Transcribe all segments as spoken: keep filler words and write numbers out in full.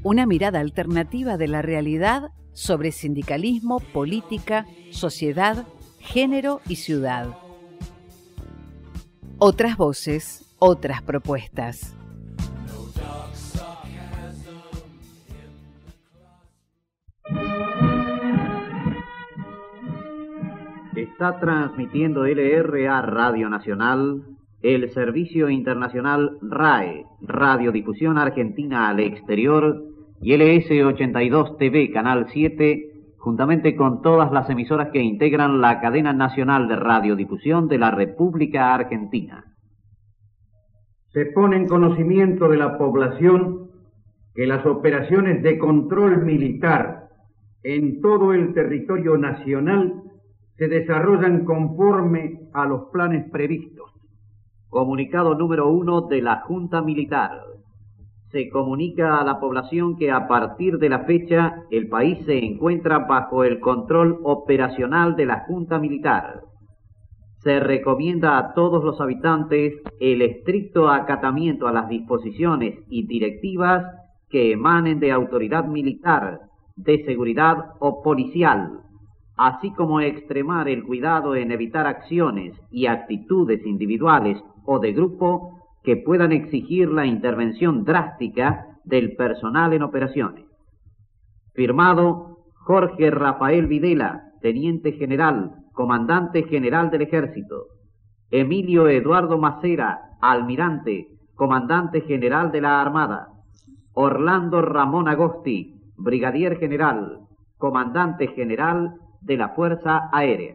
Una mirada alternativa de la realidad sobre sindicalismo, política, sociedad, género y ciudad. Otras voces, otras propuestas. Está transmitiendo L R A Radio Nacional, el Servicio Internacional R A E, Radiodifusión Argentina al Exterior, y L S ochenta y dos T V, Canal siete, juntamente con todas las emisoras que integran la cadena nacional de radiodifusión de la República Argentina. Se pone en conocimiento de la población que las operaciones de control militar en todo el territorio nacional se desarrollan conforme a los planes previstos. Comunicado número uno de la Junta Militar. Se comunica a la población que a partir de la fecha el país se encuentra bajo el control operacional de la Junta Militar. Se recomienda a todos los habitantes el estricto acatamiento a las disposiciones y directivas que emanen de autoridad militar, de seguridad o policial, así como extremar el cuidado en evitar acciones y actitudes individuales o de grupo que puedan exigir la intervención drástica del personal en operaciones. Firmado Jorge Rafael Videla, Teniente General, Comandante General del Ejército. Emilio Eduardo Macera, Almirante, Comandante General de la Armada. Orlando Ramón Agosti, Brigadier General, Comandante General de la Fuerza Aérea.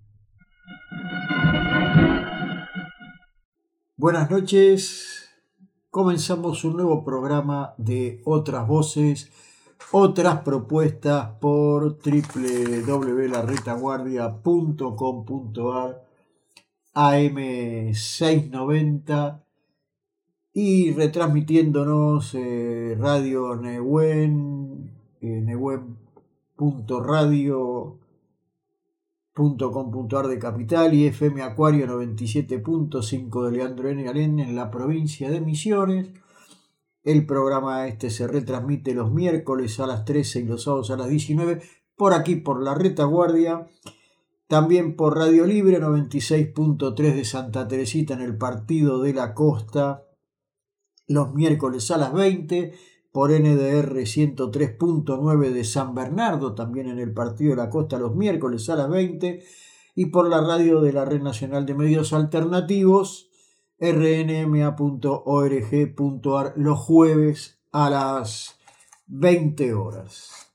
Buenas noches, comenzamos un nuevo programa de Otras Voces, Otras Propuestas por doble u doble u doble u punto la retaguardia punto com punto a r, A M seiscientos noventa y retransmitiéndonos eh, Radio Nehuen, eh, nehuen punto radio punto com punto a r de Capital y F M Acuario noventa y siete punto cinco de Leandro N. Alén en la provincia de Misiones. El programa este se retransmite los miércoles a las trece y los sábados a las diecinueve por aquí por La Retaguardia. También por Radio Libre noventa y seis punto tres de Santa Teresita en el Partido de la Costa los miércoles a las veinte. Por N D R ciento tres punto nueve de San Bernardo, también en el Partido de la Costa, los miércoles a las veinte, y por la radio de la Red Nacional de Medios Alternativos, r n m a punto org punto a r, los jueves a las veinte horas.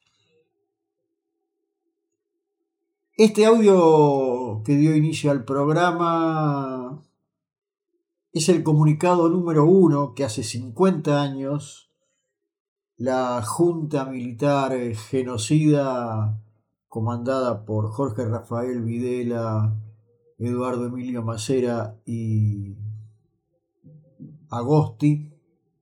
Este audio que dio inicio al programa es el comunicado número uno que hace cincuenta años la Junta Militar genocida comandada por Jorge Rafael Videla, Eduardo Emilio Macera y Agosti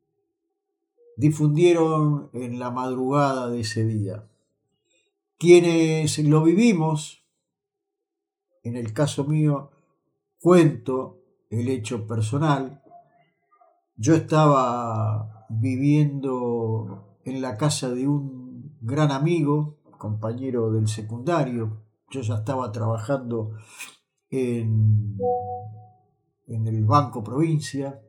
difundieron en la madrugada de ese día. Quienes lo vivimos, en el caso mío, cuento el hecho personal. Yo estaba viviendo en la casa de un gran amigo, compañero del secundario. Yo ya estaba trabajando en, en el Banco Provincia.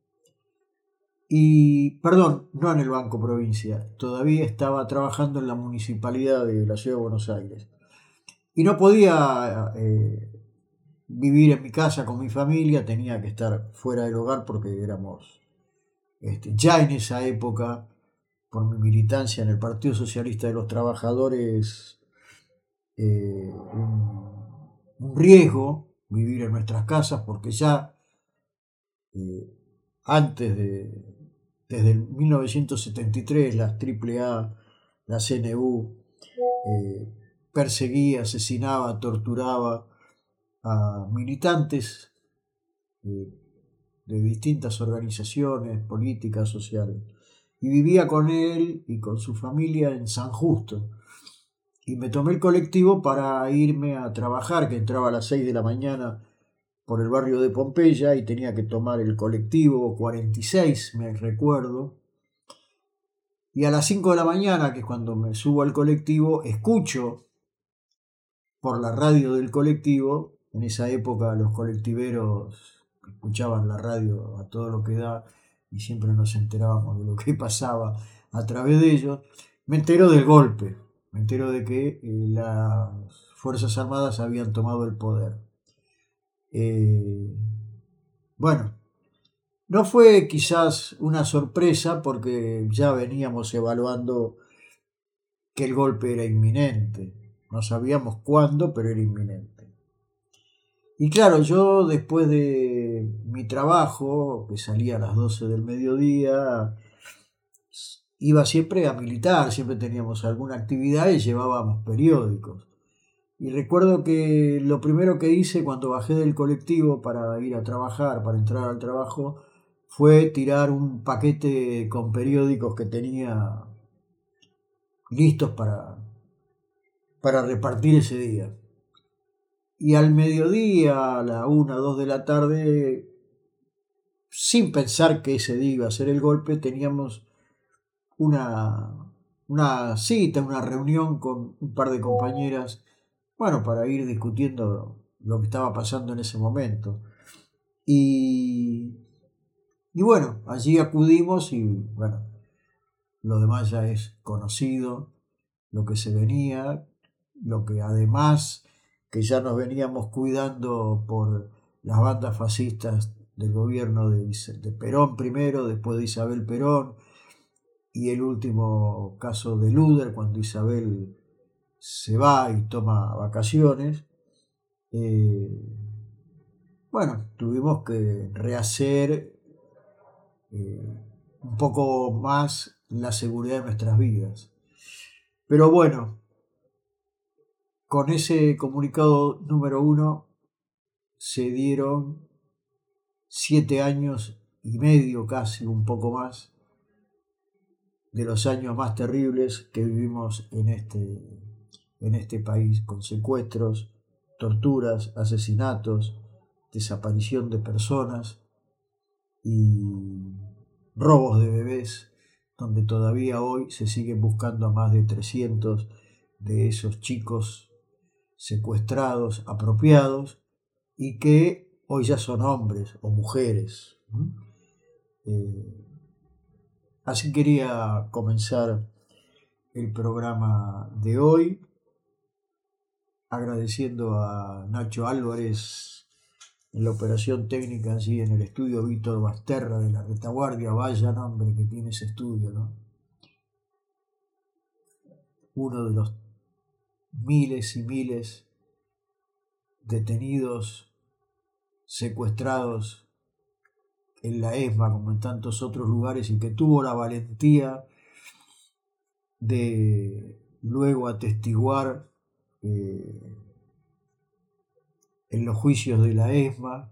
Y, perdón, no en el Banco Provincia, todavía estaba trabajando en la Municipalidad de la Ciudad de Buenos Aires. Y no podía eh, vivir en mi casa con mi familia, tenía que estar fuera del hogar porque éramos, este, ya en esa época, por mi militancia en el Partido Socialista de los Trabajadores, eh, un, un riesgo vivir en nuestras casas, porque ya eh, antes de, desde mil novecientos setenta y tres, la triple A, la C N U, eh, perseguía, asesinaba, torturaba a militantes eh, de distintas organizaciones políticas, sociales. Y vivía con él y con su familia en San Justo. Y me tomé el colectivo para irme a trabajar, que entraba a las seis de la mañana por el barrio de Pompeya y tenía que tomar el colectivo cuarenta y seis, me recuerdo. Y a las cinco de la mañana, que es cuando me subo al colectivo, escucho por la radio del colectivo. En esa época los colectiveros escuchaban la radio a todo lo que da y siempre nos enterábamos de lo que pasaba a través de ellos. Me entero del golpe, me entero de que eh, las Fuerzas Armadas habían tomado el poder. Eh, bueno, no fue quizás una sorpresa porque ya veníamos evaluando que el golpe era inminente. No sabíamos cuándo, pero era inminente. Y claro, yo después de mi trabajo, que salía a las doce del mediodía, iba siempre a militar, siempre teníamos alguna actividad y llevábamos periódicos. Y recuerdo que lo primero que hice cuando bajé del colectivo para ir a trabajar, para entrar al trabajo, fue tirar un paquete con periódicos que tenía listos para, para repartir ese día. Y al mediodía, a la una o dos de la tarde, sin pensar que ese día iba a ser el golpe, teníamos una, una cita, una reunión con un par de compañeras, bueno, para ir discutiendo lo que estaba pasando en ese momento. Y, y bueno, allí acudimos y bueno, lo demás ya es conocido, lo que se venía, lo que además que ya nos veníamos cuidando por las bandas fascistas del gobierno de, de Perón primero, después de Isabel Perón, y el último caso de Luder, cuando Isabel se va y toma vacaciones. Eh, bueno, tuvimos que rehacer eh, un poco más la seguridad de nuestras vidas. Pero bueno, con ese comunicado número uno se dieron siete años y medio, casi un poco más, de los años más terribles que vivimos en este, en este país, con secuestros, torturas, asesinatos, desaparición de personas y robos de bebés, donde todavía hoy se siguen buscando a más de trescientos de esos chicos secuestrados, apropiados, y que hoy ya son hombres o mujeres. Eh, así quería comenzar el programa de hoy, agradeciendo a Nacho Álvarez en la operación técnica allí en el estudio Víctor Basterra de la Retaguardia. Vaya nombre que tiene ese estudio, ¿no? Uno de los miles y miles detenidos, secuestrados en la ESMA como en tantos otros lugares, y que tuvo la valentía de luego atestiguar eh, en los juicios de la ESMA,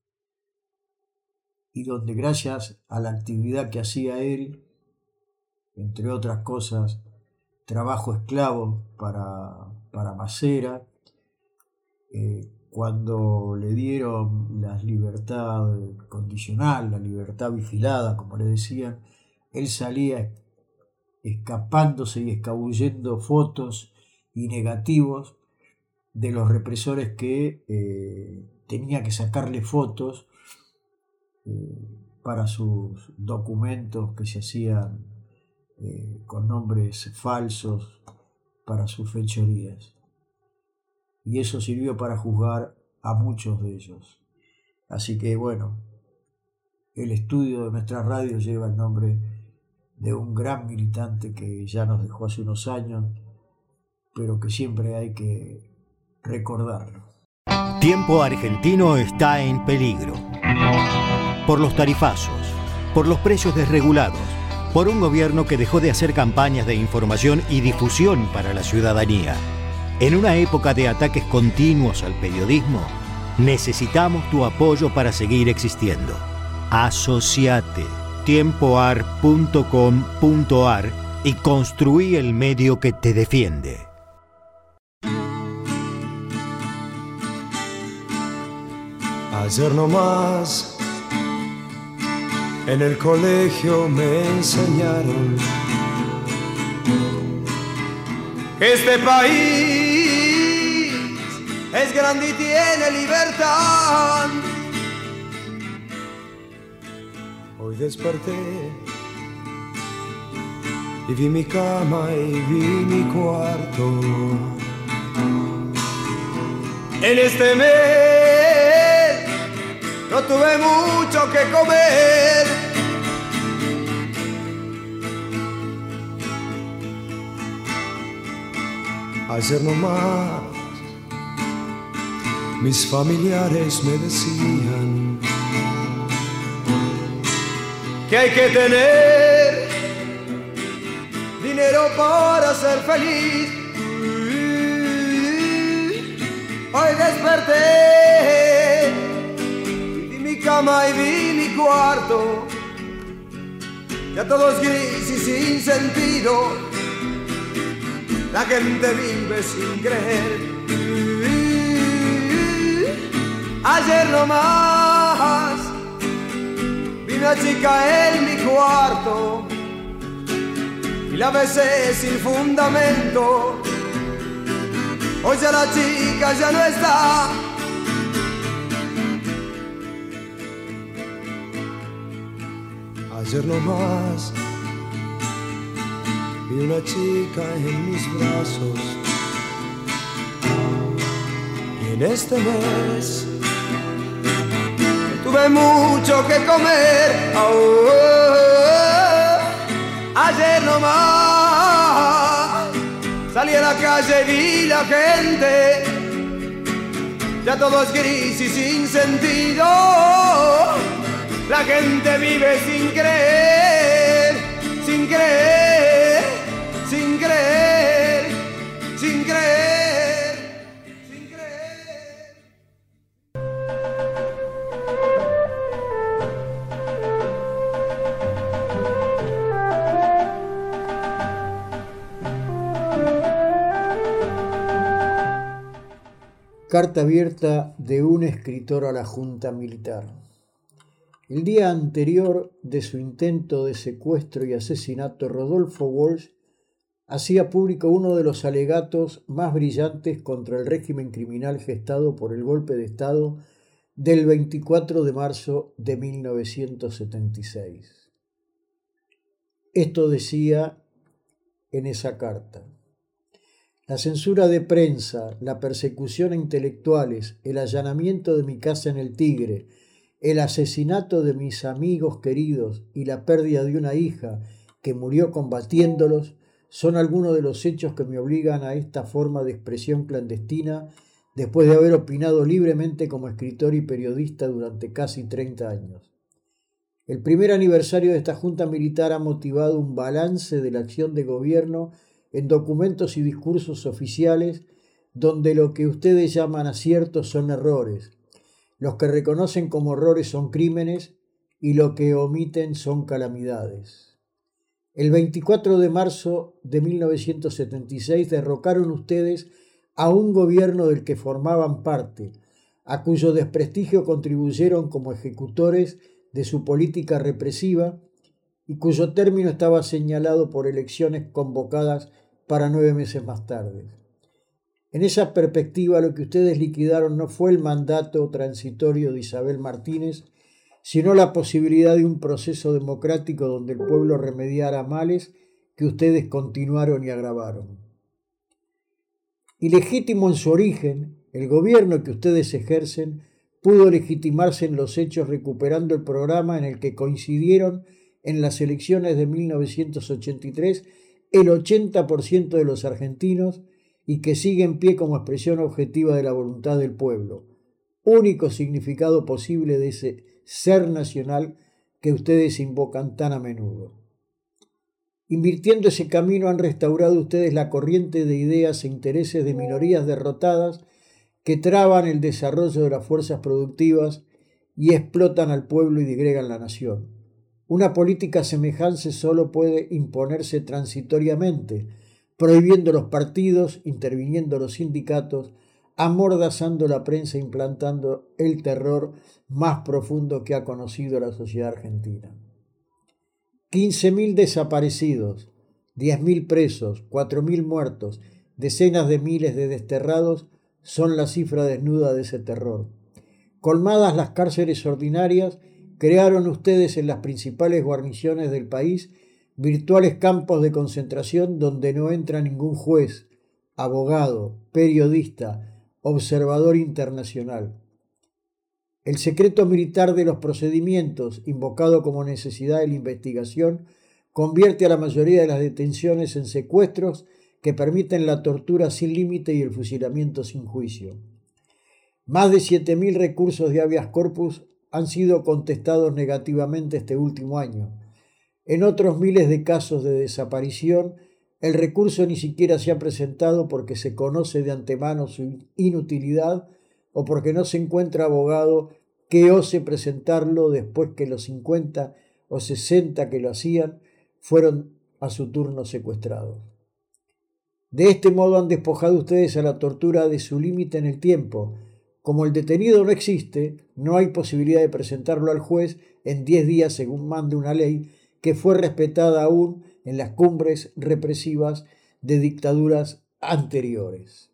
y donde gracias a la actividad que hacía él, entre otras cosas, trabajo esclavo para, para Macera, eh, cuando le dieron la libertad condicional, la libertad vigilada, como le decían, él salía escapándose y escabullendo fotos y negativos de los represores que eh, tenía que sacarle fotos eh, para sus documentos que se hacían eh, con nombres falsos para sus fechorías. Y eso sirvió para juzgar a muchos de ellos. Así que bueno, el estudio de nuestra radio lleva el nombre de un gran militante que ya nos dejó hace unos años, pero que siempre hay que recordarlo. Tiempo Argentino está en peligro. Por los tarifazos, por los precios desregulados, por un gobierno que dejó de hacer campañas de información y difusión para la ciudadanía. En una época de ataques continuos al periodismo, necesitamos tu apoyo para seguir existiendo. Asociate tiempoar punto com punto ar y construí el medio que te defiende. Ayer nomás en el colegio me enseñaron que este país es grande y tiene libertad. Hoy desperté y vi mi cama y vi mi cuarto. En este mes no tuve mucho que comer. Ayer nomás mis familiares me decían que hay que tener dinero para ser feliz. Hoy desperté y vi mi cama y vi mi cuarto, ya todo es gris y sin sentido. La gente vive sin creer. Ayer nomás vi una chica en mi cuarto y la besé sin fundamento. Hoy ya la chica ya no está. Ayer nomás vi una chica en mis brazos y en este mes tuve mucho que comer. Oh, oh, oh. Ayer nomás salí a la calle y vi la gente, ya todo es gris y sin sentido. La gente vive sin creer, sin creer, sin creer, sin creer, sin creer. Carta abierta de un escritor a la Junta Militar. El día anterior de su intento de secuestro y asesinato, Rodolfo Walsh hacía público uno de los alegatos más brillantes contra el régimen criminal gestado por el golpe de Estado del veinticuatro de marzo de mil novecientos setenta y seis. Esto decía en esa carta: la censura de prensa, la persecución a intelectuales, el allanamiento de mi casa en el Tigre, el asesinato de mis amigos queridos y la pérdida de una hija que murió combatiéndolos son algunos de los hechos que me obligan a esta forma de expresión clandestina después de haber opinado libremente como escritor y periodista durante casi treinta años. El primer aniversario de esta Junta Militar ha motivado un balance de la acción de gobierno en documentos y discursos oficiales donde lo que ustedes llaman aciertos son errores, los que reconocen como errores son crímenes y lo que omiten son calamidades. El veinticuatro de marzo de mil novecientos setenta y seis derrocaron ustedes a un gobierno del que formaban parte, a cuyo desprestigio contribuyeron como ejecutores de su política represiva y cuyo término estaba señalado por elecciones convocadas para nueve meses más tarde. En esa perspectiva, lo que ustedes liquidaron no fue el mandato transitorio de Isabel Martínez, sino la posibilidad de un proceso democrático donde el pueblo remediara males que ustedes continuaron y agravaron. Ilegítimo en su origen, el gobierno que ustedes ejercen pudo legitimarse en los hechos recuperando el programa en el que coincidieron en las elecciones de mil novecientos ochenta y tres el ochenta por ciento de los argentinos y que sigue en pie como expresión objetiva de la voluntad del pueblo, único significado posible de ese ser nacional que ustedes invocan tan a menudo. Invirtiendo ese camino han restaurado ustedes la corriente de ideas e intereses de minorías derrotadas que traban el desarrollo de las fuerzas productivas y explotan al pueblo y digregan la nación. Una política semejante solo puede imponerse transitoriamente, prohibiendo los partidos, interviniendo los sindicatos, amordazando la prensa, implantando el terror más profundo que ha conocido la sociedad argentina. quince mil desaparecidos, diez mil presos, cuatro mil muertos, decenas de miles de desterrados son la cifra desnuda de ese terror. Colmadas las cárceles ordinarias, crearon ustedes en las principales guarniciones del país virtuales campos de concentración donde no entra ningún juez, abogado, periodista, observador internacional. El secreto militar de los procedimientos, invocado como necesidad de la investigación, convierte a la mayoría de las detenciones en secuestros que permiten la tortura sin límite y el fusilamiento sin juicio. Más de siete mil recursos de habeas corpus han sido contestados negativamente este último año. En otros miles de casos de desaparición, el recurso ni siquiera se ha presentado porque se conoce de antemano su inutilidad o porque no se encuentra abogado que ose presentarlo después que los cincuenta o sesenta que lo hacían fueron a su turno secuestrados. De este modo han despojado ustedes a la tortura de su límite en el tiempo. Como el detenido no existe, no hay posibilidad de presentarlo al juez en diez días según mande una ley que fue respetada aún en las cumbres represivas de dictaduras anteriores.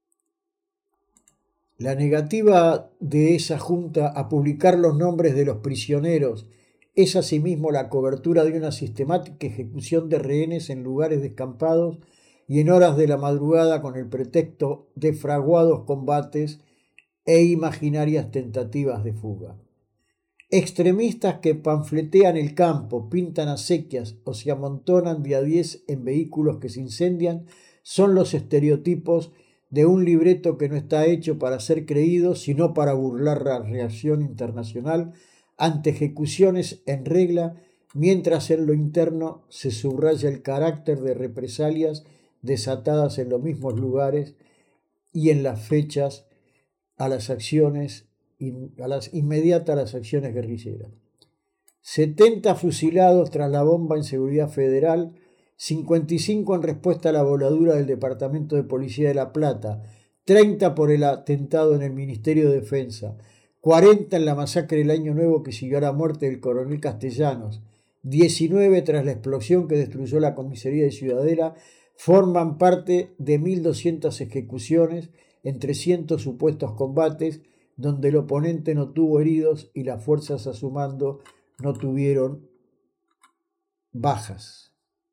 La negativa de esa junta a publicar los nombres de los prisioneros es asimismo la cobertura de una sistemática ejecución de rehenes en lugares descampados y en horas de la madrugada con el pretexto de fraguados combates e imaginarias tentativas de fuga. Extremistas que panfletean el campo, pintan acequias o se amontonan de a diez en vehículos que se incendian son los estereotipos de un libreto que no está hecho para ser creído, sino para burlar la reacción internacional ante ejecuciones en regla, mientras en lo interno se subraya el carácter de represalias desatadas en los mismos lugares y en las fechas a las acciones a las inmediatas a las acciones guerrilleras. setenta fusilados tras la bomba en Seguridad Federal, cincuenta y cinco en respuesta a la voladura del Departamento de Policía de La Plata, treinta por el atentado en el Ministerio de Defensa, cuarenta en la masacre del Año Nuevo que siguió a la muerte del coronel Castellanos, diecinueve tras la explosión que destruyó la comisaría de Ciudadela, forman parte de mil doscientas ejecuciones en trescientos supuestos combates donde el oponente no tuvo heridos y las fuerzas a su mando no tuvieron bajas.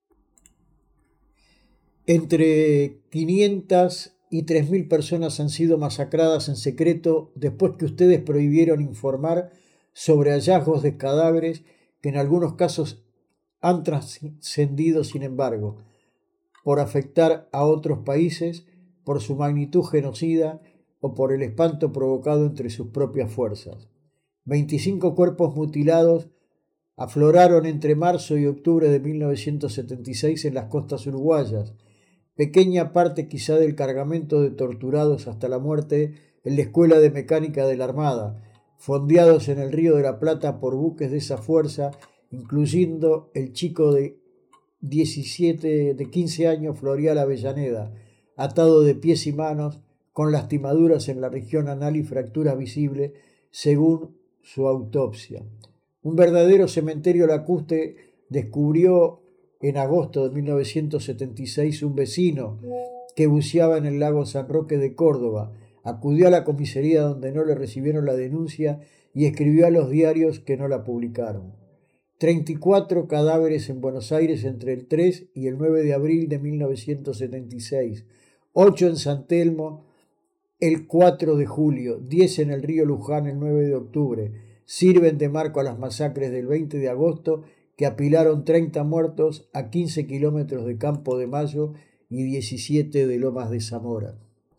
Entre quinientas y tres mil personas han sido masacradas en secreto después que ustedes prohibieron informar sobre hallazgos de cadáveres que en algunos casos han trascendido, sin embargo, por afectar a otros países, por su magnitud genocida o por el espanto provocado entre sus propias fuerzas. veinticinco cuerpos mutilados afloraron entre marzo y octubre de mil novecientos setenta y seis en las costas uruguayas, pequeña parte quizá del cargamento de torturados hasta la muerte en la Escuela de Mecánica de la Armada, fondeados en el Río de la Plata por buques de esa fuerza, incluyendo el chico de diecisiete, de quince años, Florial Avellaneda, atado de pies y manos, con lastimaduras en la región anal y fractura visible, según su autopsia. Un verdadero cementerio lacustre descubrió en agosto de mil novecientos setenta y seis un vecino que buceaba en el lago San Roque de Córdoba. Acudió a la comisaría donde no le recibieron la denuncia y escribió a los diarios que no la publicaron. treinta y cuatro cadáveres en Buenos Aires entre el tres y el nueve de abril de mil novecientos setenta y seis, ocho en San Telmo el cuatro de julio, diez en el río Luján el nueve de octubre, sirven de marco a las masacres del veinte de agosto que apilaron treinta muertos a quince kilómetros de Campo de Mayo y diecisiete de Lomas de Zamora.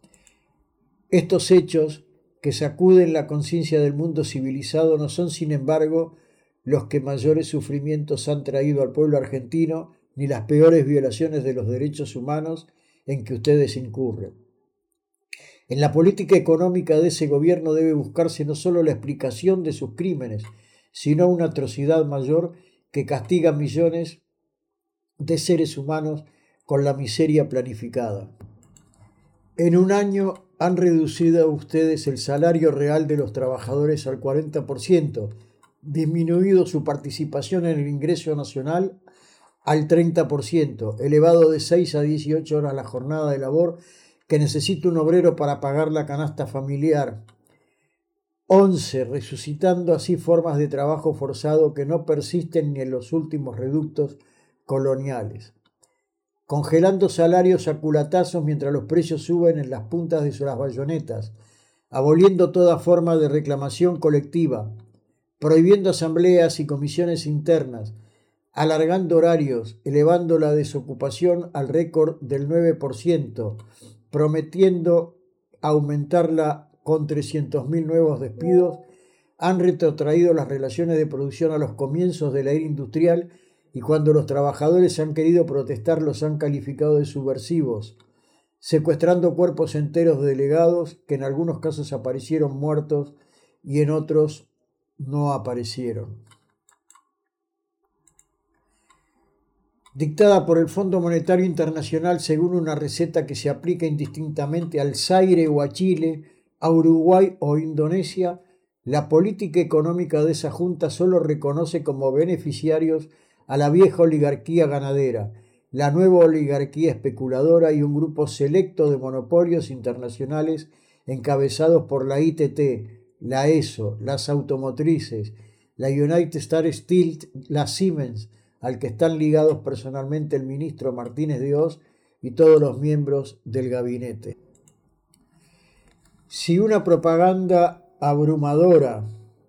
Estos hechos, que sacuden la conciencia del mundo civilizado, no son, sin embargo, los que mayores sufrimientos han traído al pueblo argentino, ni las peores violaciones de los derechos humanos en que ustedes incurren. En la política económica de ese gobierno debe buscarse no solo la explicación de sus crímenes, sino una atrocidad mayor que castiga millones de seres humanos con la miseria planificada. En un año han reducido ustedes el salario real de los trabajadores al cuarenta por ciento, disminuido su participación en el ingreso nacional al treinta por ciento, elevado de seis a dieciocho horas la jornada de labor que necesita un obrero para pagar la canasta familiar. once. Resucitando así formas de trabajo forzado que no persisten ni en los últimos reductos coloniales. Congelando salarios a culatazos mientras los precios suben en las puntas de las bayonetas, aboliendo toda forma de reclamación colectiva, prohibiendo asambleas y comisiones internas, alargando horarios, elevando la desocupación al récord del nueve por ciento, prometiendo aumentarla con trescientos mil nuevos despidos, han retrotraído las relaciones de producción a los comienzos de la era industrial y cuando los trabajadores han querido protestar los han calificado de subversivos, secuestrando cuerpos enteros de delegados que en algunos casos aparecieron muertos y en otros no aparecieron. Dictada por el Fondo Monetario Internacional según una receta que se aplica indistintamente al Zaire o a Chile, a Uruguay o Indonesia, la política económica de esa junta solo reconoce como beneficiarios a la vieja oligarquía ganadera, la nueva oligarquía especuladora y un grupo selecto de monopolios internacionales encabezados por la I T T, la E S O, las automotrices, la United States Steel, la Siemens, al que están ligados personalmente el ministro Martínez de Oz y todos los miembros del gabinete. Si una propaganda abrumadora,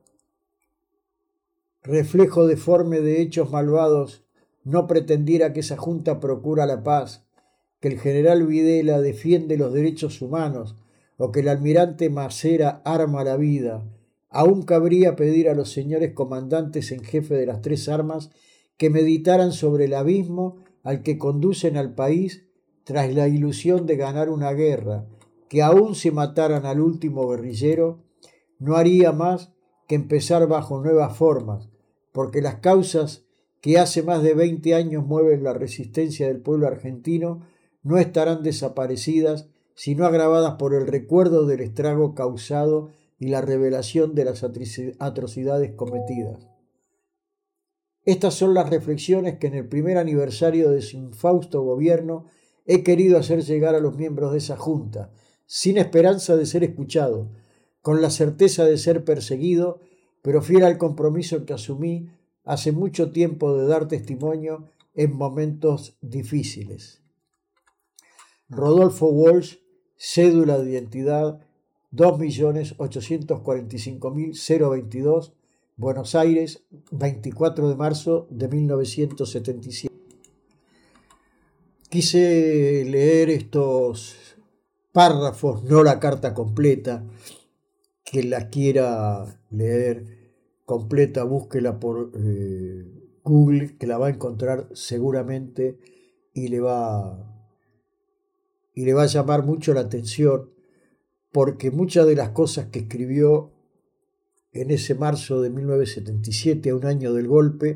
reflejo deforme de hechos malvados, no pretendiera que esa junta procura la paz, que el general Videla defiende los derechos humanos o que el almirante Macera arma la vida, aún cabría pedir a los señores comandantes en jefe de las tres armas que meditaran sobre el abismo al que conducen al país tras la ilusión de ganar una guerra, que aún si mataran al último guerrillero, no haría más que empezar bajo nuevas formas, porque las causas que hace más de veinte años mueven la resistencia del pueblo argentino no estarán desaparecidas, sino agravadas por el recuerdo del estrago causado y la revelación de las atrocidades cometidas. Estas son las reflexiones que en el primer aniversario de su infausto gobierno he querido hacer llegar a los miembros de esa junta, sin esperanza de ser escuchado, con la certeza de ser perseguido, pero fiel al compromiso que asumí hace mucho tiempo de dar testimonio en momentos difíciles. Rodolfo Walsh, cédula de identidad dos millones ochocientos cuarenta y cinco mil veintidós, Buenos Aires, veinticuatro de marzo de mil novecientos setenta y siete. Quise leer estos párrafos, no la carta completa. Quien la quiera leer completa, búsquela por eh, Google, que la va a encontrar seguramente y le va, y le va a llamar mucho la atención, porque muchas de las cosas que escribió en ese marzo de mil novecientos setenta y siete, a un año del golpe,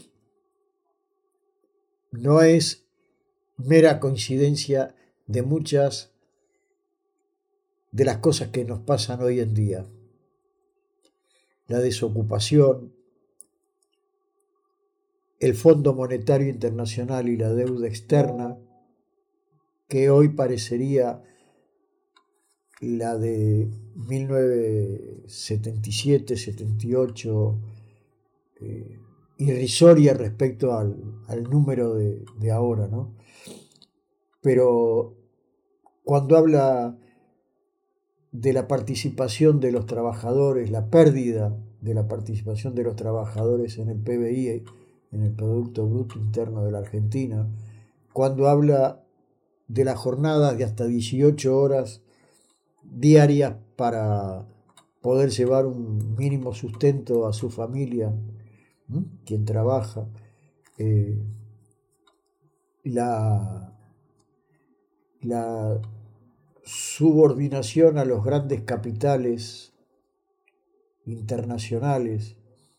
no es mera coincidencia de muchas de las cosas que nos pasan hoy en día. La desocupación, el Fondo Monetario Internacional y la deuda externa, que hoy parecería la de mil novecientos setenta y siete, setenta y ocho, eh, irrisoria respecto al, al número de, de ahora, ¿no? Pero cuando habla de la participación de los trabajadores, la pérdida de la participación de los trabajadores en el P B I, en el Producto Bruto Interno de la Argentina, cuando habla de las jornadas de hasta dieciocho horas diarias para poder llevar un mínimo sustento a su familia, ¿sí? Quien trabaja, eh, la, la subordinación a los grandes capitales internacionales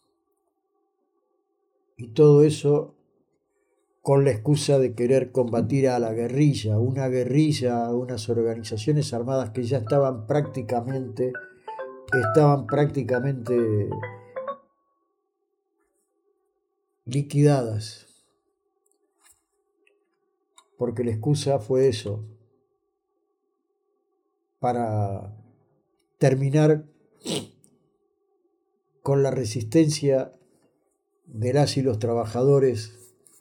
y todo eso con la excusa de querer combatir a la guerrilla, una guerrilla, unas organizaciones armadas que ya estaban prácticamente, estaban prácticamente liquidadas. porque la excusa fue eso, para terminar con la resistencia de las y los trabajadores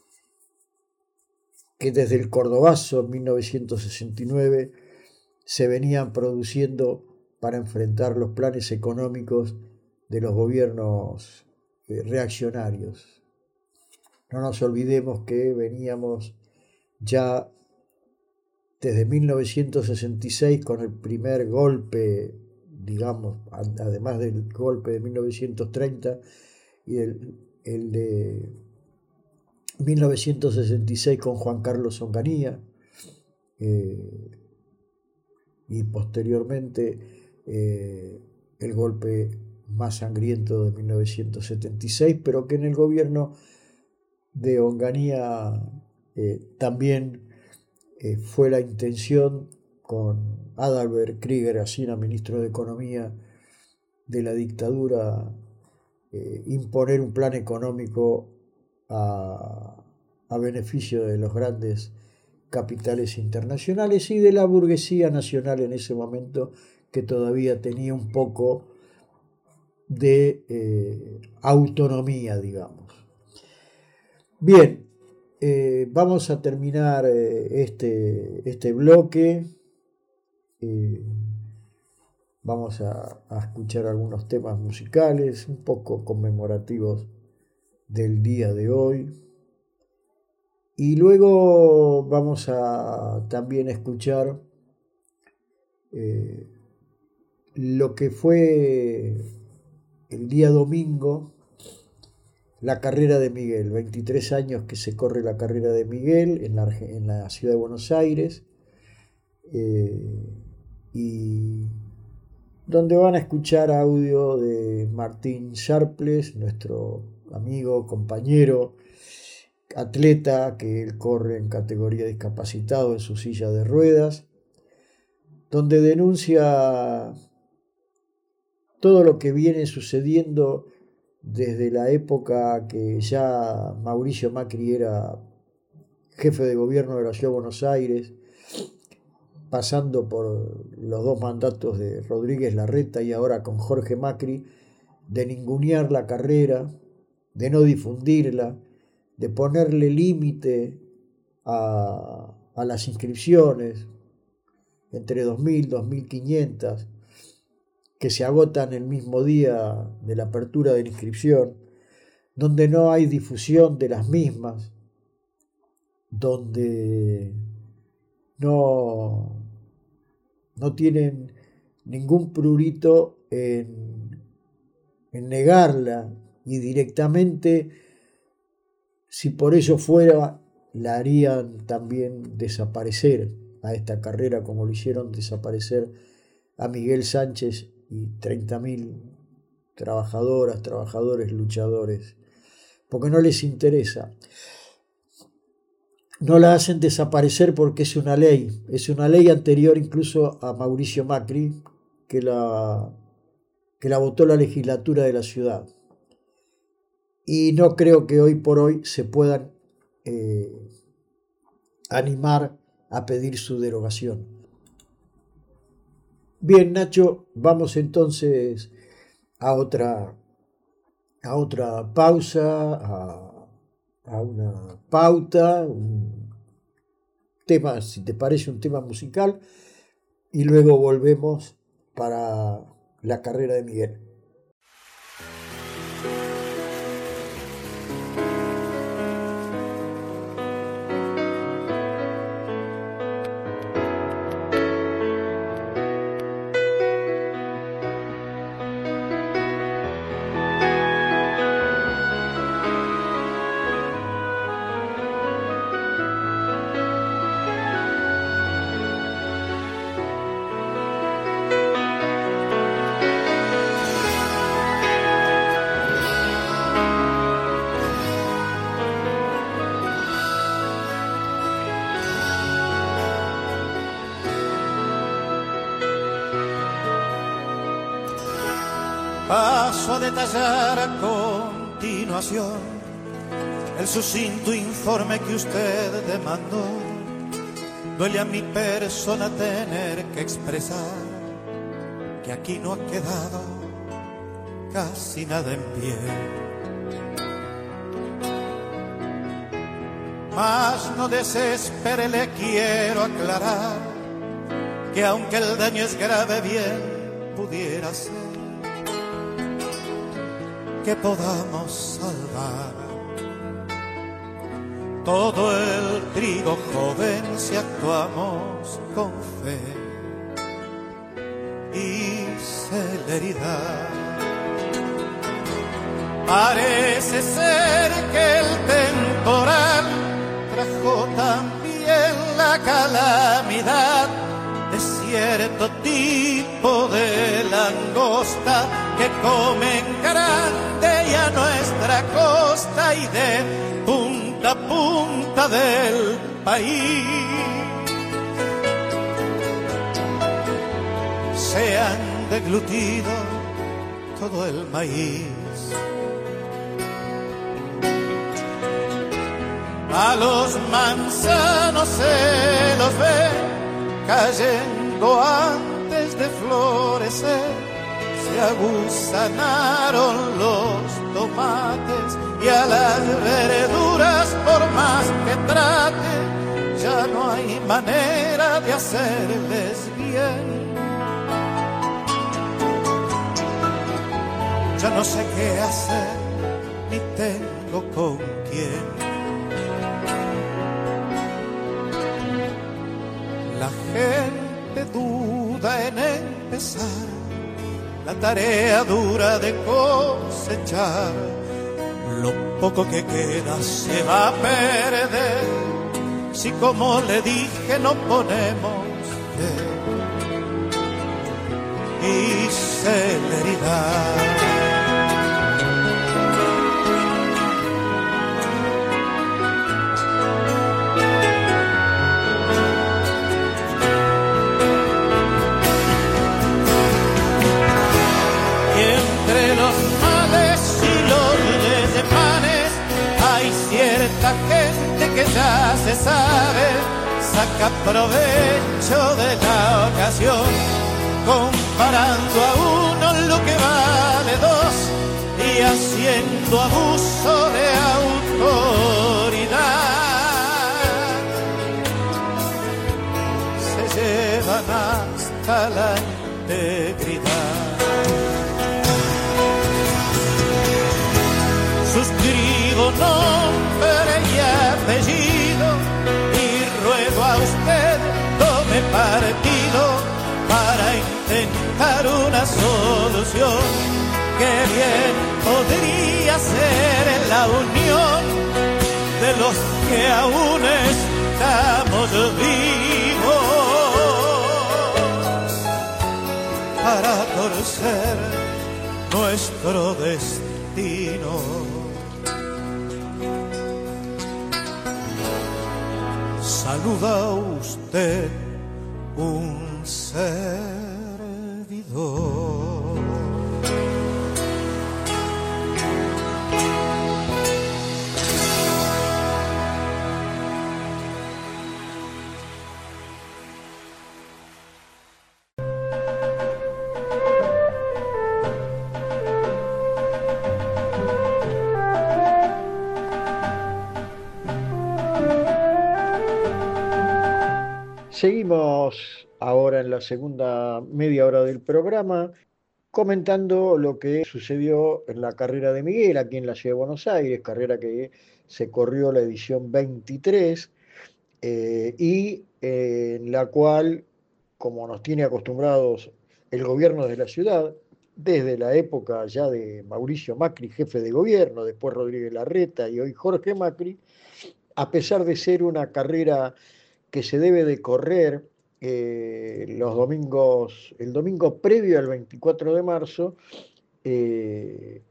que desde el Cordobazo en mil novecientos sesenta y nueve se venían produciendo para enfrentar los planes económicos de los gobiernos eh, reaccionarios. No nos olvidemos que veníamos ya desde mil novecientos sesenta y seis con el primer golpe, digamos, además del golpe de mil novecientos treinta y el, el de mil novecientos sesenta y seis con Juan Carlos Onganía, eh, y posteriormente eh, el golpe más sangriento de mil novecientos setenta y seis, pero que en el gobierno de Onganía eh, también eh, fue la intención, con Adalbert Krieger Asina, ministro de Economía de la dictadura, eh, imponer un plan económico a, a beneficio de los grandes capitales internacionales y de la burguesía nacional en ese momento, que todavía tenía un poco de eh, autonomía, digamos. Bien, eh, vamos a terminar eh, este, este bloque. Eh, vamos a, a escuchar algunos temas musicales un poco conmemorativos del día de hoy, y luego vamos a también escuchar eh, lo que fue el día domingo la carrera de Miguel. veintitrés años que se corre la carrera de Miguel en la, en la ciudad de Buenos Aires, eh, y donde van a escuchar audio de Martín Sharples, nuestro amigo, compañero, atleta, que él corre en categoría discapacitado en su silla de ruedas, donde denuncia todo lo que viene sucediendo desde la época que ya Mauricio Macri era jefe de gobierno de la Ciudad de Buenos Aires, pasando por los dos mandatos de Rodríguez Larreta y ahora con Jorge Macri, de ningunear la carrera, de no difundirla, de ponerle límite a, a las inscripciones, entre dos mil y dos mil quinientas, que se agotan el mismo día de la apertura de la inscripción, donde no hay difusión de las mismas, donde no, no tienen ningún prurito en, en negarla, y directamente, si por eso fuera, la harían también desaparecer a esta carrera, como lo hicieron desaparecer a Miguel Sánchez y treinta mil trabajadoras, trabajadores, luchadores, porque no les interesa. No la hacen desaparecer porque es una ley, es una ley anterior incluso a Mauricio Macri, que la, que la votó la legislatura de la ciudad. Y no creo que hoy por hoy se puedan eh, animar a pedir su derogación. Bien, Nacho, vamos entonces a otra, a otra pausa, a, a una pauta, un tema, si te parece, un tema musical, y luego volvemos para la carrera de Miguel. Paso a detallar a continuación el sucinto informe que usted demandó duele a mi persona tener que expresar que aquí no ha quedado casi nada en pie. Mas no desespere, le quiero aclarar que aunque el daño es grave, bien pudiera ser que podamos salvar todo el trigo joven si actuamos con fe y celeridad. Parece ser que el temporal trajo también la calamidad de cierto tipo de langosta que comen grande y a nuestra costa y de punta a punta del país se han deglutido todo el maíz. A los manzanos se los ve cayendo antes de florecer, se aguzanaron los tomates y a las verduras por más que trate ya no hay manera de hacerles bien. Ya no sé qué hacer ni tengo con quién. La gente duda en empezar la tarea dura de cosechar. Lo poco que queda se va a perder si, como le dije, no ponemos fe y celeridad. Cierta gente que ya se sabe saca provecho de la ocasión, comparando a uno lo que vale dos y haciendo abuso de autoridad. Se llevan hasta la integridad. Suscribo nombre y apellido y ruego a usted tome partido para intentar una solución que bien podría ser la unión de los que aún estamos vivos para torcer nuestro destino. Saluda usted un servidor. Seguimos ahora en la segunda media hora del programa comentando lo que sucedió en la carrera de Miguel aquí en la Ciudad de Buenos Aires, carrera que se corrió la edición veintitrés eh, y eh, en la cual, como nos tiene acostumbrados el gobierno de la ciudad, desde la época ya de Mauricio Macri, jefe de gobierno, después Rodríguez Larreta y hoy Jorge Macri, a pesar de ser una carrera que se debe de correr eh, los domingos, el domingo previo al veinticuatro de marzo, eh,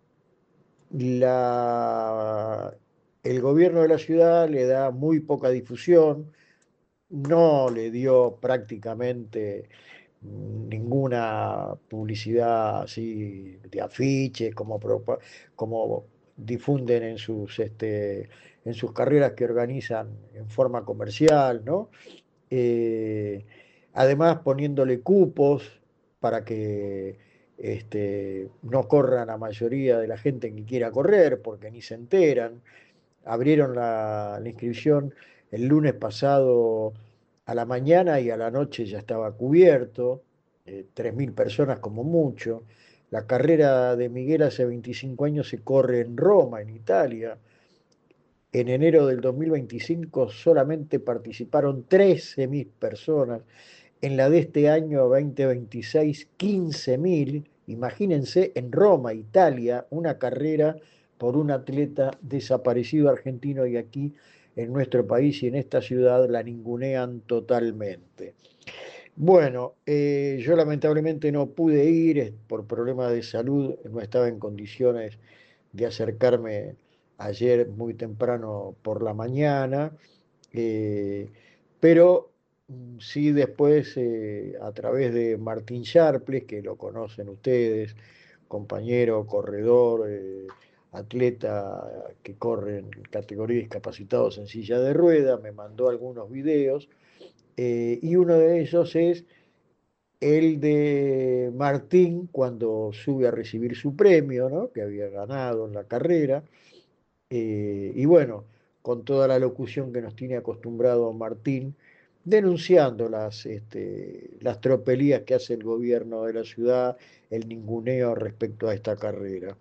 la, el gobierno de la ciudad le da muy poca difusión, no le dio prácticamente ninguna publicidad así de afiches como, como difunden en sus, este, en sus carreras que organizan en forma comercial, ¿no? eh, además poniéndole cupos para que este, no corran la mayoría de la gente que quiera correr, porque ni se enteran. Abrieron la, la inscripción el lunes pasado a la mañana y a la noche ya estaba cubierto, eh, tres mil personas como mucho. La carrera de Miguel hace veinticinco años se corre en Roma, en Italia. En enero del dos mil veinticinco solamente participaron trece mil personas. En la de este año dos mil veintiséis, quince mil. Imagínense en Roma, Italia, una carrera por un atleta desaparecido argentino, y aquí en nuestro país y en esta ciudad la ningunean totalmente. Bueno, eh, yo lamentablemente no pude ir por problemas de salud, no estaba en condiciones de acercarme ayer muy temprano por la mañana, eh, pero sí después eh, a través de Martín Sharples, que lo conocen ustedes, compañero, corredor, eh, atleta que corre en categoría discapacitados en silla de rueda, me mandó algunos videos, eh, y uno de ellos es el de Martín cuando sube a recibir su premio, ¿no?, que había ganado en la carrera, eh, y bueno, con toda la locución que nos tiene acostumbrado Martín, denunciando las, este, las tropelías que hace el gobierno de la ciudad, el ninguneo respecto a esta carrera.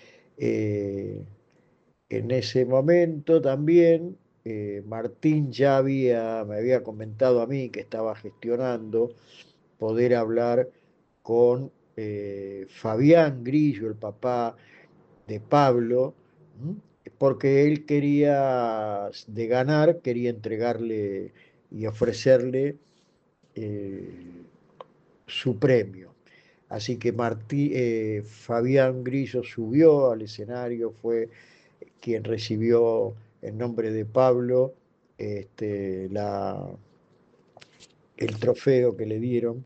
Eh, en ese momento también eh, Martín ya había, me había comentado a mí que estaba gestionando poder hablar con eh, Fabián Grillo, el papá de Pablo, ¿m? Porque él quería, de ganar, quería entregarle y ofrecerle eh, su premio. Así que Martí, eh, Fabián Grillo subió al escenario, fue quien recibió en nombre de Pablo este, la, el trofeo que le dieron.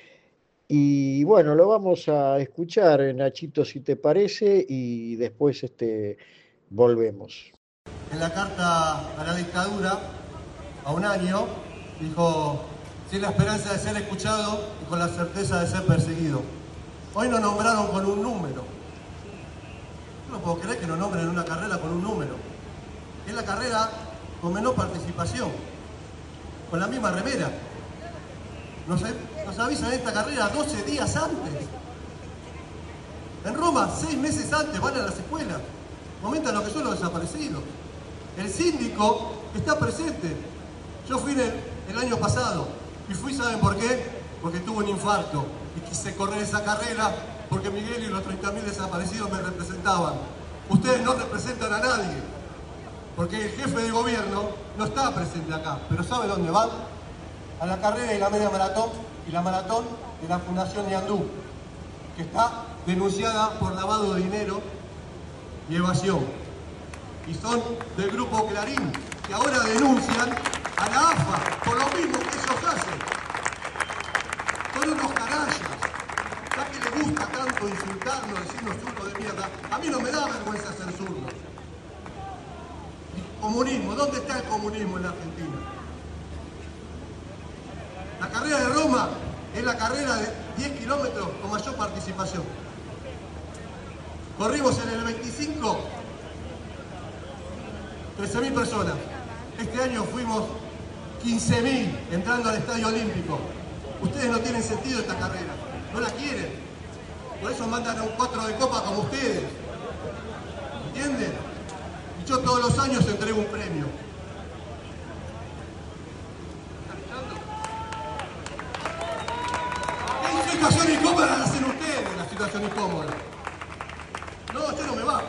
Y bueno, lo vamos a escuchar, Nachito, si te parece, y después este, volvemos. En la carta a la dictadura, a un año, dijo: sin la esperanza de ser escuchado y con la certeza de ser perseguido. Hoy nos nombraron con un número. Yo no puedo creer que nos nombren una carrera con un número. Es la carrera con menor participación, con la misma remera. Nos, nos avisan de esta carrera doce días antes. En Roma, seis meses antes, van a las escuelas. Comentan lo que son los desaparecidos. El síndico está presente. Yo fui el, el año pasado y fui, ¿saben por qué? Porque tuve un infarto y quise correr esa carrera porque Miguel y los treinta mil desaparecidos me representaban. Ustedes no representan a nadie, porque el jefe de gobierno no está presente acá. Pero ¿sabe dónde van? A la carrera y la media maratón y la maratón de la Fundación Ñandú, que está denunciada por lavado de dinero y evasión. Y son del grupo Clarín, que ahora denuncian a la A F A por lo mismo que ellos hacen. Son unos canallas. Ya que les gusta tanto insultarnos, decirnos zurdos de mierda, a mí no me da vergüenza ser zurdo. Comunismo, ¿dónde está el comunismo en la Argentina? La carrera de Roma es la carrera de diez kilómetros con mayor participación. Corrimos en el veinticinco trece mil personas. Este año fuimos quince mil entrando al Estadio Olímpico. Ustedes no tienen sentido esta carrera, no la quieren. Por eso mandan a un cuatro de copa como ustedes. ¿Entienden? Y yo todos los años entrego un premio. ¿Qué situación incómoda la hacen ustedes, la situación incómoda? No, yo no me bajo.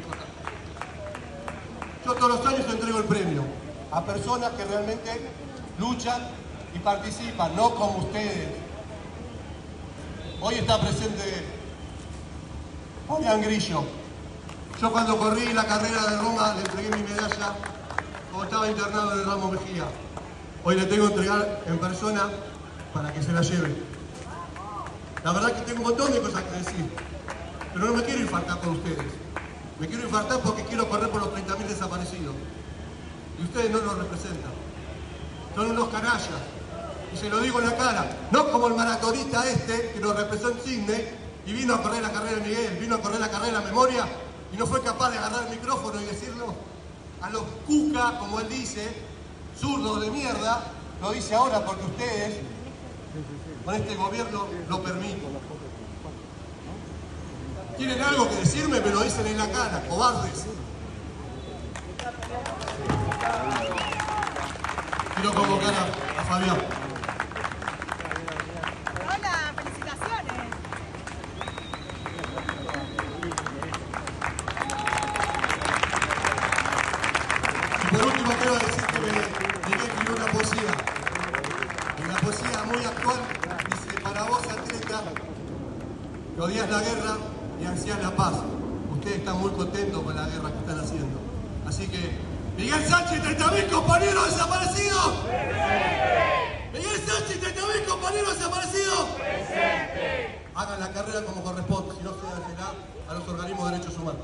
Yo todos los años entrego el premio a personas que realmente luchan y participan, no como ustedes. Hoy está presente Fabián Grillo. Yo cuando corrí la carrera de Roma le entregué mi medalla cuando estaba internado en el Ramos Mejía. Hoy le tengo que entregar en persona para que se la lleve. La verdad que tengo un montón de cosas que decir, pero no me quiero infartar con ustedes. Me quiero infartar porque quiero correr por los treinta mil desaparecidos. Y ustedes no los representan. Son unos canallas. Y se lo digo en la cara, no como el maratonista este que nos representó en Sydney y vino a correr la carrera de Miguel, vino a correr la carrera de Memoria y no fue capaz de agarrar el micrófono y decirlo a los cuca, como él dice, zurdos de mierda, lo dice ahora porque ustedes, con este gobierno, lo permiten. ¿Tienen algo que decirme? Me lo dicen en la cara, cobardes. Quiero convocar a, a Fabián. Hola, felicitaciones. Y por último quiero decir que me, Miguel escribió una poesía. Una poesía muy actual. Dice, para vos, atleta, que odias la guerra y ansías la paz. Ustedes están muy contentos con la guerra que están haciendo. Así que, Miguel Sánchez, treinta mil compañeros desaparecidos. ¡Presente! Miguel Sánchez, treinta mil compañeros desaparecidos. ¡Presente! Hagan la carrera como corresponde, si no se dársela a los organismos de derechos humanos.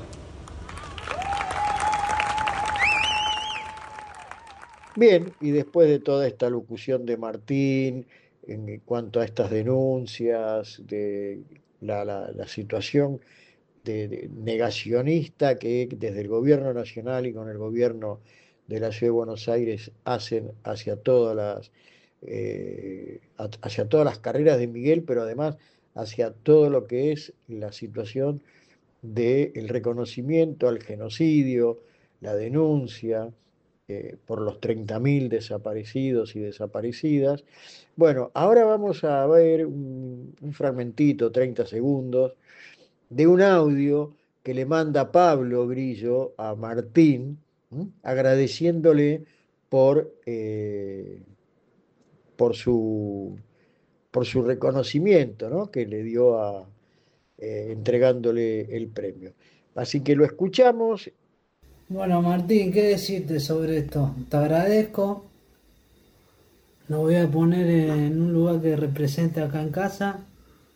Bien, y después de toda esta locución de Martín en cuanto a estas denuncias, de la, la, la situación de, de negacionista que desde el gobierno nacional y con el gobierno de la Ciudad de Buenos Aires hacen hacia todas las, eh, hacia todas las carreras de Miguel, pero además hacia todo lo que es la situación del reconocimiento al genocidio, la denuncia eh, por los treinta mil desaparecidos y desaparecidas. Bueno, ahora vamos a ver un, un fragmentito, treinta segundos, de un audio que le manda Pablo Grillo a Martín, ¿m? agradeciéndole por, eh, por, su, por su reconocimiento, ¿no? que le dio a, eh, entregándole el premio. Así que lo escuchamos. Bueno, Martín, ¿qué decirte sobre esto? Te agradezco. Lo voy a poner en un lugar que represente acá en casa.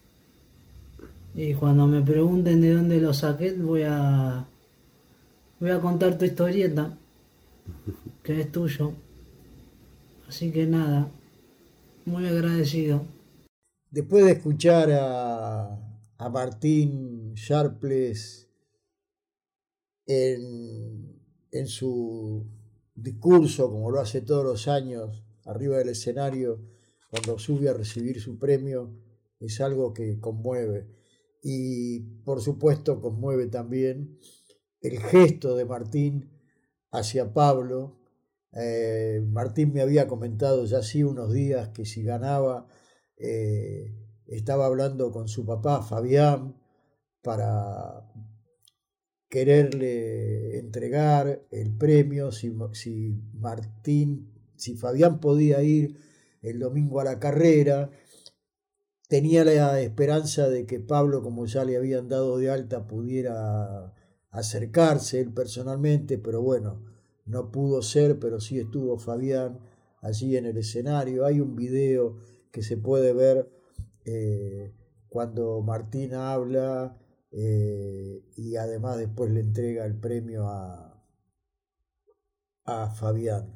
Y cuando me pregunten de dónde lo saqué, voy a voy a contar tu historieta, que es tuyo. Así que nada, muy agradecido. Después de escuchar a, a Martín Sharpless en, en su discurso, como lo hace todos los años, arriba del escenario, cuando sube a recibir su premio, es algo que conmueve. Y por supuesto conmueve también el gesto de Martín hacia Pablo. Eh, Martín me había comentado ya hace unos días que si ganaba, eh, estaba hablando con su papá Fabián para quererle entregar el premio, si, si Martín, si Fabián podía ir el domingo a la carrera. Tenía la esperanza de que Pablo, como ya le habían dado de alta, pudiera acercarse él personalmente, pero bueno, no pudo ser, pero sí estuvo Fabián allí en el escenario. Hay un video que se puede ver eh, cuando Martín habla eh, y además después le entrega el premio a, a Fabián.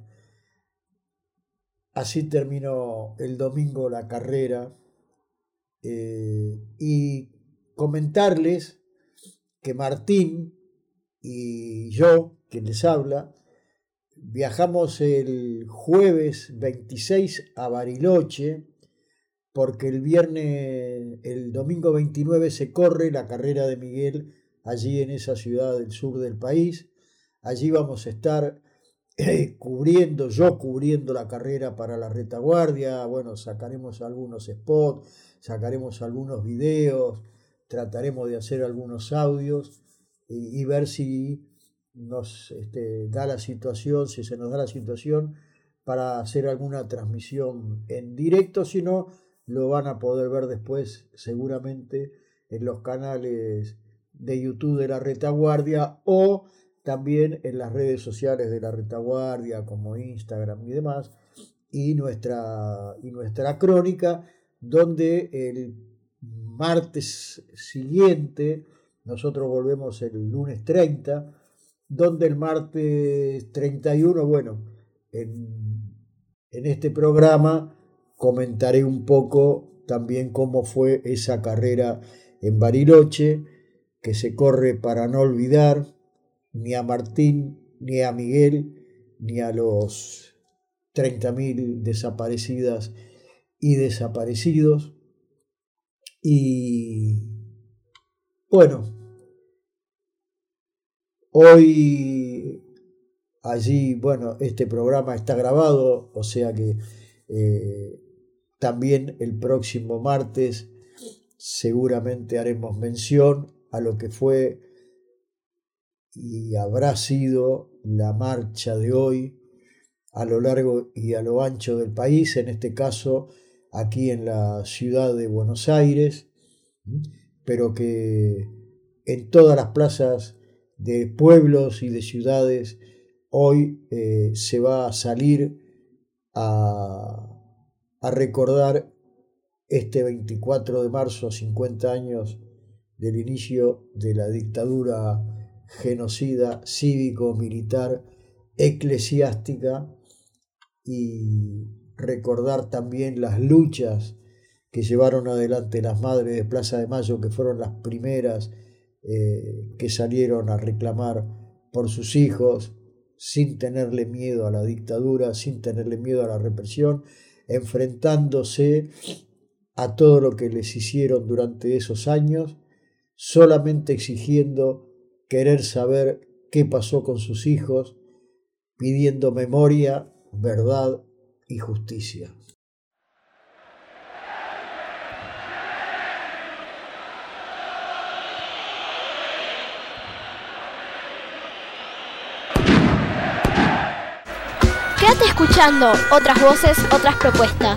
Así terminó el domingo la carrera. Eh, y comentarles que Martín y yo, quien les habla, viajamos el jueves veintiséis a Bariloche, porque el viernes, el domingo veintinueve se corre la carrera de Miguel allí en esa ciudad del sur del país. Allí vamos a estar eh, cubriendo, yo cubriendo la carrera para la retaguardia. Bueno, sacaremos algunos spots, sacaremos algunos videos, trataremos de hacer algunos audios y, y ver si nos este, da la situación, si se nos da la situación para hacer alguna transmisión en directo. Si no, lo van a poder ver después seguramente en los canales de YouTube de la retaguardia o también en las redes sociales de la retaguardia como Instagram y demás, y nuestra, y nuestra crónica, donde el martes siguiente, nosotros volvemos el lunes treinta, donde el martes treinta y uno, bueno, en, en este programa comentaré un poco también cómo fue esa carrera en Bariloche, que se corre para no olvidar ni a Martín, ni a Miguel, ni a los treinta mil desaparecidas y desaparecidos. Y bueno, hoy allí, bueno, este programa está grabado, o sea que eh, también el próximo martes seguramente haremos mención a lo que fue y habrá sido la marcha de hoy a lo largo y a lo ancho del país, en este caso aquí en la ciudad de Buenos Aires, pero que en todas las plazas de pueblos y de ciudades hoy eh, se va a salir a, a recordar este veinticuatro de marzo, cincuenta años del inicio de la dictadura genocida cívico-militar eclesiástica, y recordar también las luchas que llevaron adelante las madres de Plaza de Mayo, que fueron las primeras eh, que salieron a reclamar por sus hijos sin tenerle miedo a la dictadura, sin tenerle miedo a la represión, enfrentándose a todo lo que les hicieron durante esos años, solamente exigiendo querer saber qué pasó con sus hijos, pidiendo memoria, verdad y justicia. Quédate escuchando otras voces, otras propuestas.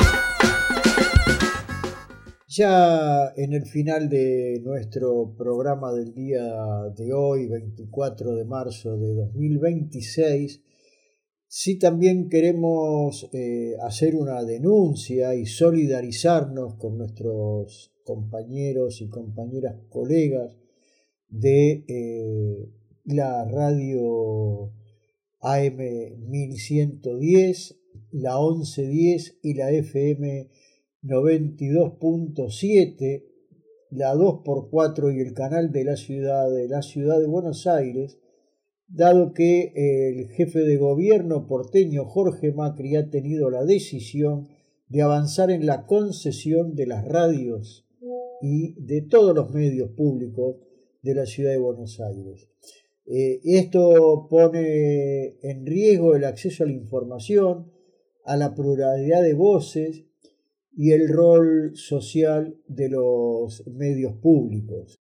Ya en el final de nuestro programa del día de hoy, veinticuatro de marzo de dos mil veintiséis, sí también queremos eh, hacer una denuncia y solidarizarnos con nuestros compañeros y compañeras colegas de eh, la radio A M mil ciento diez, la once diez y la F M noventa y dos punto siete, la dos por cuatro y el canal de la ciudad de la ciudad de Buenos Aires, dado que el jefe de gobierno porteño Jorge Macri ha tenido la decisión de avanzar en la concesión de las radios y de todos los medios públicos de la ciudad de Buenos Aires. Eh, esto pone en riesgo el acceso a la información, a la pluralidad de voces y el rol social de los medios públicos.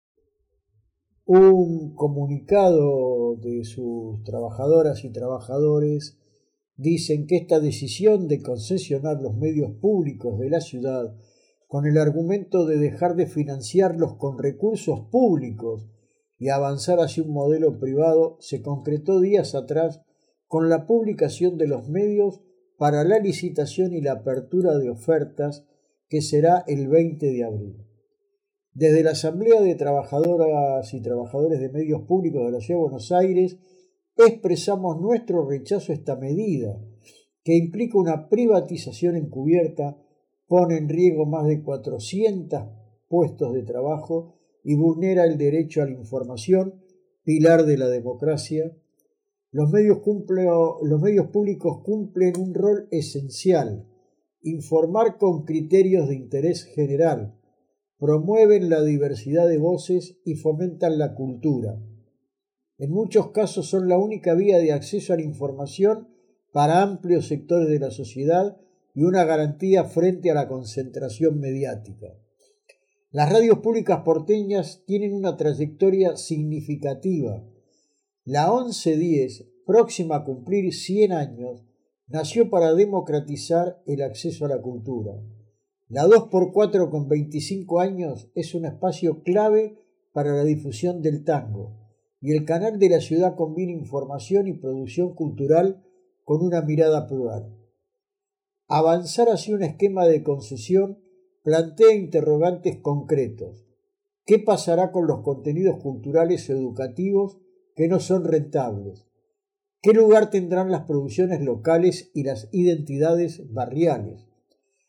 Un comunicado de sus trabajadoras y trabajadores dicen que esta decisión de concesionar los medios públicos de la ciudad con el argumento de dejar de financiarlos con recursos públicos y avanzar hacia un modelo privado se concretó días atrás con la publicación de los medios para la licitación y la apertura de ofertas, que será el veinte de abril. Desde la Asamblea de Trabajadoras y Trabajadores de Medios Públicos de la Ciudad de Buenos Aires expresamos nuestro rechazo a esta medida, que implica una privatización encubierta, pone en riesgo más de cuatrocientos puestos de trabajo y vulnera el derecho a la información, pilar de la democracia. Los medios, cumple, los medios públicos cumplen un rol esencial: informar con criterios de interés general, promueven la diversidad de voces y fomentan la cultura. En muchos casos son la única vía de acceso a la información para amplios sectores de la sociedad y una garantía frente a la concentración mediática. Las radios públicas porteñas tienen una trayectoria significativa. La once diez, próxima a cumplir cien años, nació para democratizar el acceso a la cultura. La dos por cuatro, con veinticinco años, es un espacio clave para la difusión del tango, y el canal de la ciudad combina información y producción cultural con una mirada plural. Avanzar hacia un esquema de concesión plantea interrogantes concretos. ¿Qué pasará con los contenidos culturales o educativos que no son rentables? ¿Qué lugar tendrán las producciones locales y las identidades barriales?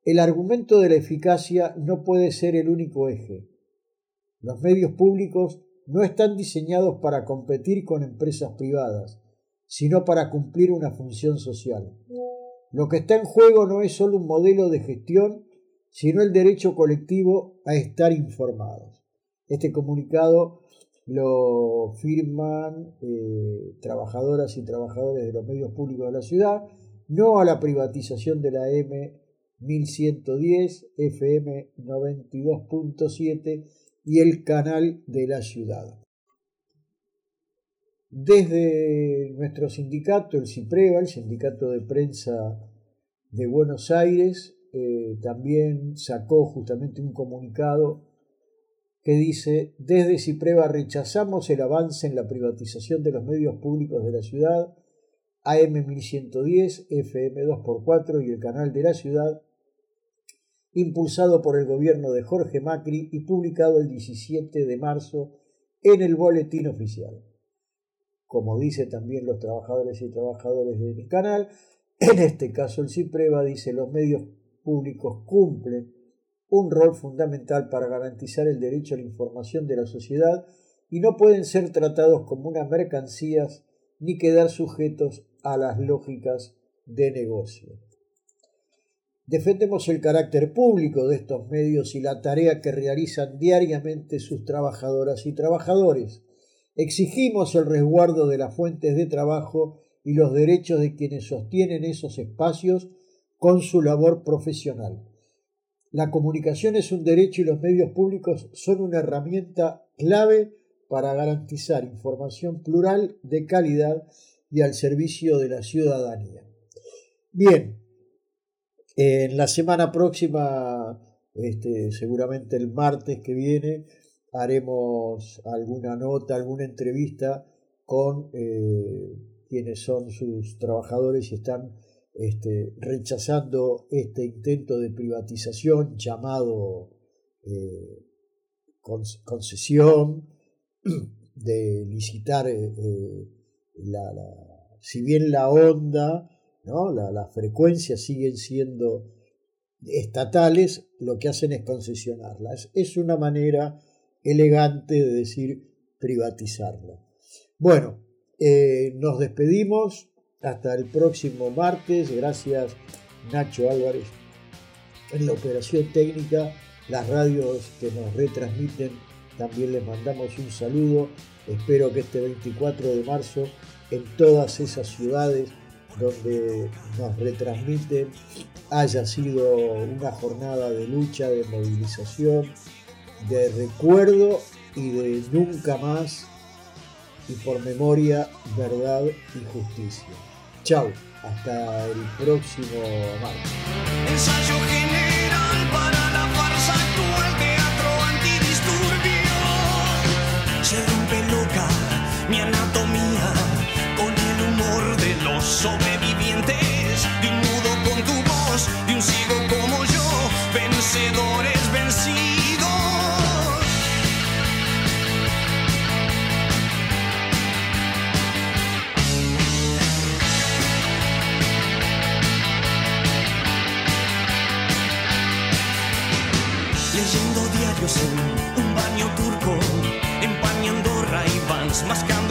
El argumento de la eficacia no puede ser el único eje. Los medios públicos no están diseñados para competir con empresas privadas, sino para cumplir una función social. Lo que está en juego no es solo un modelo de gestión, sino el derecho colectivo a estar informados. Este comunicado lo firman eh, trabajadoras y trabajadores de los medios públicos de la ciudad, no a la privatización de la M mil ciento diez, F M noventa y dos punto siete y el canal de la ciudad. Desde nuestro sindicato, el CIPREVA, el Sindicato de Prensa de Buenos Aires, eh, también sacó justamente un comunicado que dice: desde CIPREVA rechazamos el avance en la privatización de los medios públicos de la ciudad, A M mil ciento diez, F M dos por cuatro y el canal de la ciudad, impulsado por el gobierno de Jorge Macri y publicado el diecisiete de marzo en el Boletín Oficial. Como dice también los trabajadores y trabajadoras del canal, en este caso el CIPREVA dice: los medios públicos cumplen un rol fundamental para garantizar el derecho a la información de la sociedad y no pueden ser tratados como unas mercancías ni quedar sujetos a las lógicas de negocio. Defendemos el carácter público de estos medios y la tarea que realizan diariamente sus trabajadoras y trabajadores. Exigimos el resguardo de las fuentes de trabajo y los derechos de quienes sostienen esos espacios con su labor profesional. La comunicación es un derecho y los medios públicos son una herramienta clave para garantizar información plural, de calidad y al servicio de la ciudadanía. Bien, en la semana próxima, este, seguramente el martes que viene, haremos alguna nota, alguna entrevista con eh, quienes son sus trabajadores y están este, rechazando este intento de privatización llamado eh, concesión, de licitar eh, la, la, si bien la onda, ¿no? la, la frecuencia siguen siendo estatales, lo que hacen es concesionarlas. Es una manera elegante de decir privatizarla. Bueno, eh, nos despedimos hasta el próximo martes. Gracias Nacho Álvarez en la operación técnica. Las radios que nos retransmiten también les mandamos un saludo. Espero que este veinticuatro de marzo en todas esas ciudades donde nos retransmiten haya sido una jornada de lucha, de movilización, de recuerdo y de nunca más, y por memoria, verdad y justicia. Chau, hasta el próximo martes. Ensayo general para la farsa actual, teatro antidisturbios. Se rompe loca mi anatomía con el humor de los sobrevivientes, de un mudo con tu voz, de un ciego como yo, vencedores vencidos. Leyendo diarios en un baño turco, empañando Ray-Bans, mascando